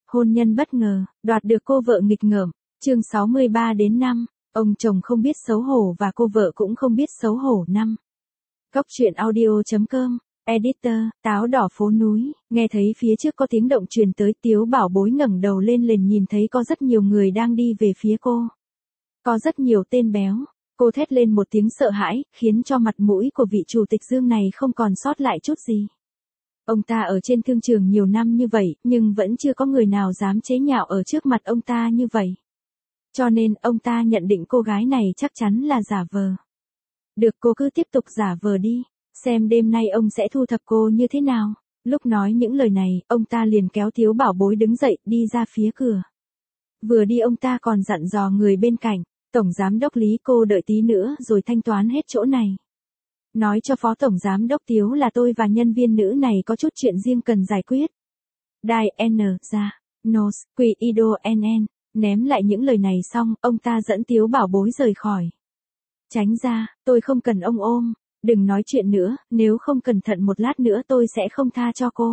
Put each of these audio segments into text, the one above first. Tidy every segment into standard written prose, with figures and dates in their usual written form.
Hôn nhân bất ngờ, đoạt được cô vợ nghịch ngợm. Chương 63-5, ông chồng không biết xấu hổ và cô vợ cũng không biết xấu hổ. 5. Góc truyện audio.com, Editor, táo đỏ phố núi. Nghe thấy phía trước có tiếng động truyền tới, Tiếu Bảo Bối ngẩng đầu lên liền nhìn thấy có rất nhiều người đang đi về phía cô. Có rất nhiều tên béo. Cô thét lên một tiếng sợ hãi, khiến cho mặt mũi của vị chủ tịch Dương này không còn sót lại chút gì. Ông ta ở trên thương trường nhiều năm như vậy, nhưng vẫn chưa có người nào dám chế nhạo ở trước mặt ông ta như vậy. Cho nên, ông ta nhận định cô gái này chắc chắn là giả vờ. Được, cô cứ tiếp tục giả vờ đi, xem đêm nay ông sẽ thu thập cô như thế nào. Lúc nói những lời này, ông ta liền kéo Tiếu Bảo Bối đứng dậy, đi ra phía cửa. Vừa đi ông ta còn dặn dò người bên cạnh, Tổng Giám đốc Lý, cô đợi tí nữa rồi thanh toán hết chỗ này. Nói cho Phó Tổng Giám đốc Tiếu là tôi và nhân viên nữ này có chút chuyện riêng cần giải quyết. Đài N ra, Nos, Quỷ Ido NN, ném lại những lời này xong, ông ta dẫn Tiếu Bảo Bối rời khỏi. Tránh ra, tôi không cần ông ôm, đừng nói chuyện nữa, nếu không cẩn thận một lát nữa tôi sẽ không tha cho cô.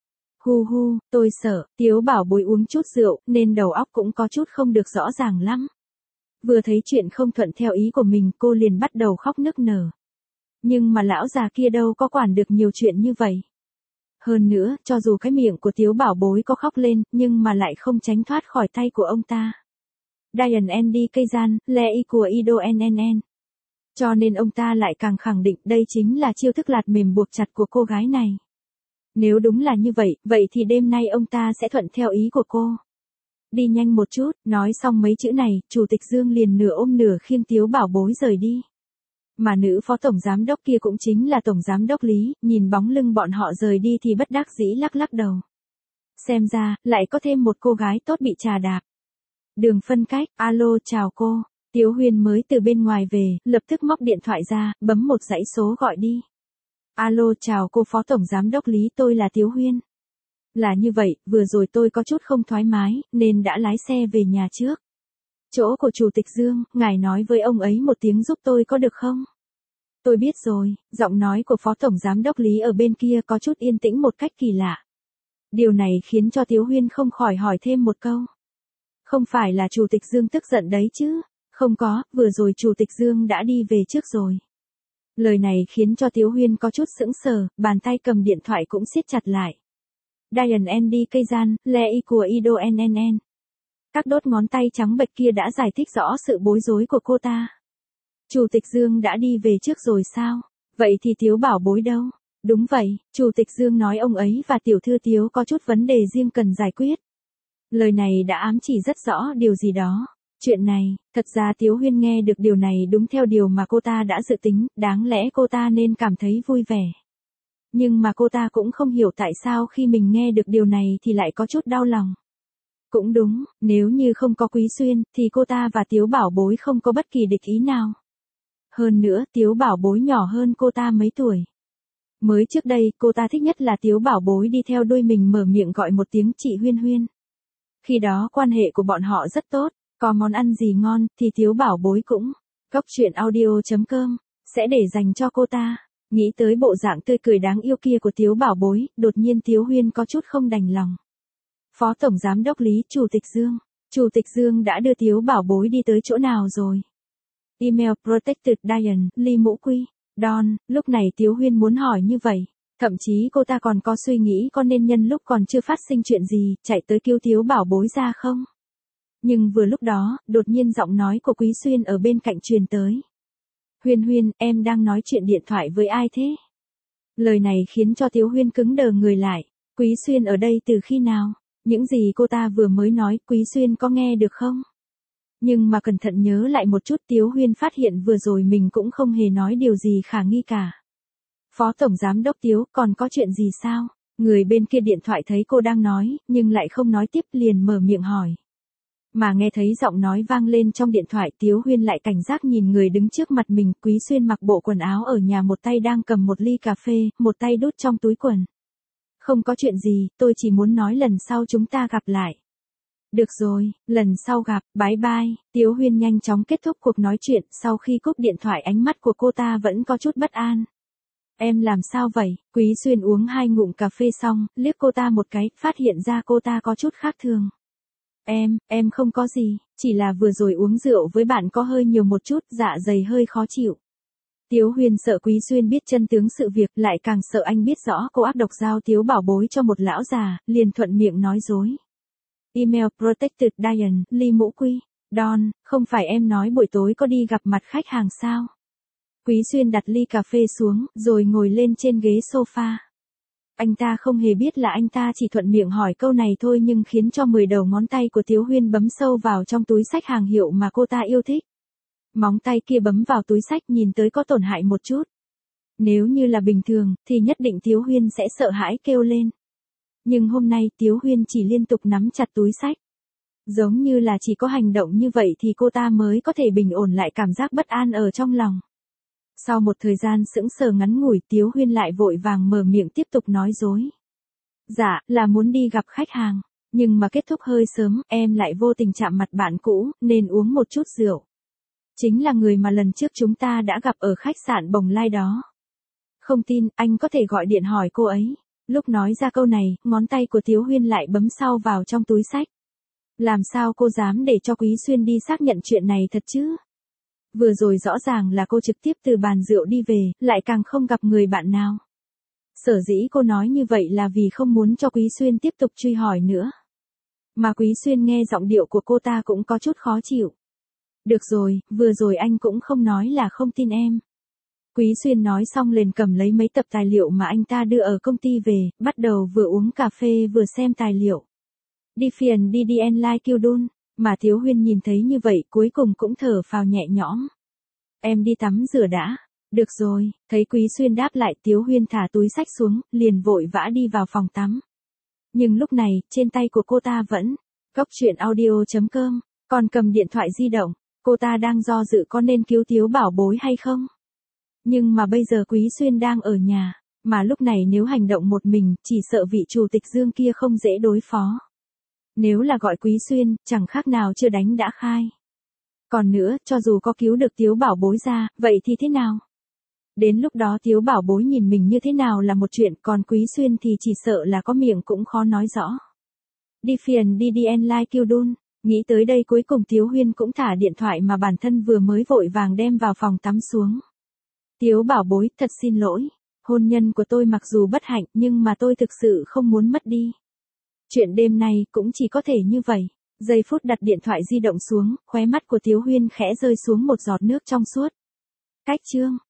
Hu hu, tôi sợ. Tiếu Bảo Bối uống chút rượu, nên đầu óc cũng có chút không được rõ ràng lắm. Vừa thấy chuyện không thuận theo ý của mình, cô liền bắt đầu khóc nức nở. Nhưng mà lão già kia đâu có quản được nhiều chuyện như vậy. Hơn nữa, cho dù cái miệng của Tiếu Bảo Bối có khóc lên, nhưng mà lại không tránh thoát khỏi tay của ông ta. Diane Andy cây gian, lẽ y của Ido NNN. Cho nên ông ta lại càng khẳng định đây chính là chiêu thức lạt mềm buộc chặt của cô gái này. Nếu đúng là như vậy, vậy thì đêm nay ông ta sẽ thuận theo ý của cô. Đi nhanh một chút, nói xong mấy chữ này, Chủ tịch Dương liền nửa ôm nửa khiêng Tiếu Bảo Bối rời đi. Mà nữ phó tổng giám đốc kia cũng chính là tổng giám đốc Lý, nhìn bóng lưng bọn họ rời đi thì bất đắc dĩ lắc lắc đầu. Xem ra, lại có thêm một cô gái tốt bị trà đạp. Đường phân cách, alo chào cô. Tiếu Huyên mới từ bên ngoài về, lập tức móc điện thoại ra, bấm một dãy số gọi đi. Alo chào cô phó tổng giám đốc Lý, tôi là Tiếu Huyên. Là như vậy, vừa rồi tôi có chút không thoải mái, nên đã lái xe về nhà trước. Chỗ của Chủ tịch Dương, ngài nói với ông ấy một tiếng giúp tôi có được không? Tôi biết rồi, giọng nói của Phó Tổng Giám đốc Lý ở bên kia có chút yên tĩnh một cách kỳ lạ. Điều này khiến cho Tiếu Huyên không khỏi hỏi thêm một câu. Không phải là Chủ tịch Dương tức giận đấy chứ? Không có, vừa rồi Chủ tịch Dương đã đi về trước rồi. Lời này khiến cho Tiếu Huyên có chút sững sờ, bàn tay cầm điện thoại cũng siết chặt lại. Diane Andy cây gian, lẽ y của Ido NNN. Các đốt ngón tay trắng bệch kia đã giải thích rõ sự bối rối của cô ta. Chủ tịch Dương đã đi về trước rồi sao? Vậy thì Tiếu Bảo Bối đâu? Đúng vậy, Chủ tịch Dương nói ông ấy và tiểu thư Tiếu có chút vấn đề riêng cần giải quyết. Lời này đã ám chỉ rất rõ điều gì đó. Chuyện này, thật ra Tiếu Huyên nghe được điều này đúng theo điều mà cô ta đã dự tính, đáng lẽ cô ta nên cảm thấy vui vẻ. Nhưng mà cô ta cũng không hiểu tại sao khi mình nghe được điều này thì lại có chút đau lòng. Cũng đúng, nếu như không có Quý Xuyên, thì cô ta và Tiếu Bảo Bối không có bất kỳ địch ý nào. Hơn nữa, Tiếu Bảo Bối nhỏ hơn cô ta mấy tuổi. Mới trước đây, cô ta thích nhất là Tiếu Bảo Bối đi theo đuôi mình mở miệng gọi một tiếng chị Huyên Huyên. Khi đó quan hệ của bọn họ rất tốt, có món ăn gì ngon, thì Tiếu Bảo Bối cũng. Góc truyện audio.com, sẽ để dành cho cô ta. Nghĩ tới bộ dạng tươi cười đáng yêu kia của Tiếu Bảo Bối, đột nhiên Tiếu Huyên có chút không đành lòng. Phó Tổng Giám đốc Lý, Chủ tịch Dương. Chủ tịch Dương đã đưa Tiếu Bảo Bối đi tới chỗ nào rồi? Email Protected Diane, Ly Mũ Quy. Don, lúc này Tiếu Huyên muốn hỏi như vậy. Thậm chí cô ta còn có suy nghĩ có nên nhân lúc còn chưa phát sinh chuyện gì, chạy tới kêu Tiếu Bảo Bối ra không? Nhưng vừa lúc đó, đột nhiên giọng nói của Quý Xuyên ở bên cạnh truyền tới. Huyên Huyên, em đang nói chuyện điện thoại với ai thế? Lời này khiến cho Tiếu Huyên cứng đờ người lại. Quý Xuyên ở đây từ khi nào? Những gì cô ta vừa mới nói, Quý Xuyên có nghe được không? Nhưng mà cẩn thận nhớ lại một chút, Tiếu Huyên phát hiện vừa rồi mình cũng không hề nói điều gì khả nghi cả. Phó Tổng Giám đốc Tiếu, còn có chuyện gì sao? Người bên kia điện thoại thấy cô đang nói, nhưng lại không nói tiếp liền mở miệng hỏi. Mà nghe thấy giọng nói vang lên trong điện thoại, Tiếu Huyên lại cảnh giác nhìn người đứng trước mặt mình. Quý Xuyên mặc bộ quần áo ở nhà, một tay đang cầm một ly cà phê, một tay đút trong túi quần. Không có chuyện gì, tôi chỉ muốn nói lần sau chúng ta gặp lại. Được rồi, lần sau gặp, bye bye. Tiếu Huyên nhanh chóng kết thúc cuộc nói chuyện, sau khi cúp điện thoại ánh mắt của cô ta vẫn có chút bất an. Em làm sao vậy? Quý Xuyên uống 2 ngụm cà phê xong, liếc cô ta một cái, phát hiện ra cô ta có chút khác thường. Em không có gì, chỉ là vừa rồi uống rượu với bạn có hơi nhiều một chút, dạ dày hơi khó chịu. Tiếu Huyên sợ Quý Xuyên biết chân tướng sự việc, lại càng sợ anh biết rõ cô áp độc giao Tiếu Bảo Bối cho một lão già, liền thuận miệng nói dối. Email Protected Diane, Ly Mũ Quy. Don, không phải em nói buổi tối có đi gặp mặt khách hàng sao? Quý Xuyên đặt ly cà phê xuống, rồi ngồi lên trên ghế sofa. Anh ta không hề biết là anh ta chỉ thuận miệng hỏi câu này thôi nhưng khiến cho 10 đầu ngón tay của Tiếu Huyên bấm sâu vào trong túi xách hàng hiệu mà cô ta yêu thích. Móng tay kia bấm vào túi xách nhìn tới có tổn hại một chút. Nếu như là bình thường, thì nhất định Tiếu Huyên sẽ sợ hãi kêu lên. Nhưng hôm nay Tiếu Huyên chỉ liên tục nắm chặt túi xách. Giống như là chỉ có hành động như vậy thì cô ta mới có thể bình ổn lại cảm giác bất an ở trong lòng. Sau một thời gian sững sờ ngắn ngủi, Tiếu Huyên lại vội vàng mở miệng tiếp tục nói dối. Dạ, là muốn đi gặp khách hàng. Nhưng mà kết thúc hơi sớm, em lại vô tình chạm mặt bạn cũ, nên uống một chút rượu. Chính là người mà lần trước chúng ta đã gặp ở khách sạn Bồng Lai đó. Không tin, anh có thể gọi điện hỏi cô ấy. Lúc nói ra câu này, ngón tay của Tiếu Huyên lại bấm sau vào trong túi xách. Làm sao cô dám để cho Quý Xuyên đi xác nhận chuyện này thật chứ? Vừa rồi rõ ràng là cô trực tiếp từ bàn rượu đi về, lại càng không gặp người bạn nào. Sở dĩ cô nói như vậy là vì không muốn cho Quý Xuyên tiếp tục truy hỏi nữa. Mà Quý Xuyên nghe giọng điệu của cô ta cũng có chút khó chịu. Được rồi, vừa rồi anh cũng không nói là không tin em. Quý Xuyên nói xong liền cầm lấy mấy tập tài liệu mà anh ta đưa ở công ty về, bắt đầu vừa uống cà phê vừa xem tài liệu. Đi phiền đi en lai kiêu đun, mà Tiếu Huyên nhìn thấy như vậy cuối cùng cũng thở phào nhẹ nhõm. Em đi tắm rửa đã. Được rồi, thấy Quý Xuyên đáp lại Tiếu Huyên thả túi xách xuống, liền vội vã đi vào phòng tắm. Nhưng lúc này, trên tay của cô ta vẫn, Cóc truyện audio.com, còn cầm điện thoại di động, cô ta đang do dự có nên cứu Tiếu Bảo Bối hay không. Nhưng mà bây giờ Quý Xuyên đang ở nhà, mà lúc này nếu hành động một mình, chỉ sợ vị chủ tịch Dương kia không dễ đối phó. Nếu là gọi Quý Xuyên, chẳng khác nào chưa đánh đã khai. Còn nữa, cho dù có cứu được Tiếu Bảo Bối ra, vậy thì thế nào? Đến lúc đó Tiếu Bảo Bối nhìn mình như thế nào là một chuyện, còn Quý Xuyên thì chỉ sợ là có miệng cũng khó nói rõ. Đi phiền đi en lai kiêu đun, nghĩ tới đây cuối cùng Tiếu Huyên cũng thả điện thoại mà bản thân vừa mới vội vàng đem vào phòng tắm xuống. Tiếu Bảo Bối, thật xin lỗi. Hôn nhân của tôi mặc dù bất hạnh nhưng mà tôi thực sự không muốn mất đi. Chuyện đêm nay cũng chỉ có thể như vậy. Giây phút đặt điện thoại di động xuống, khóe mắt của Tiếu Huyên khẽ rơi xuống một giọt nước trong suốt. Cách chương.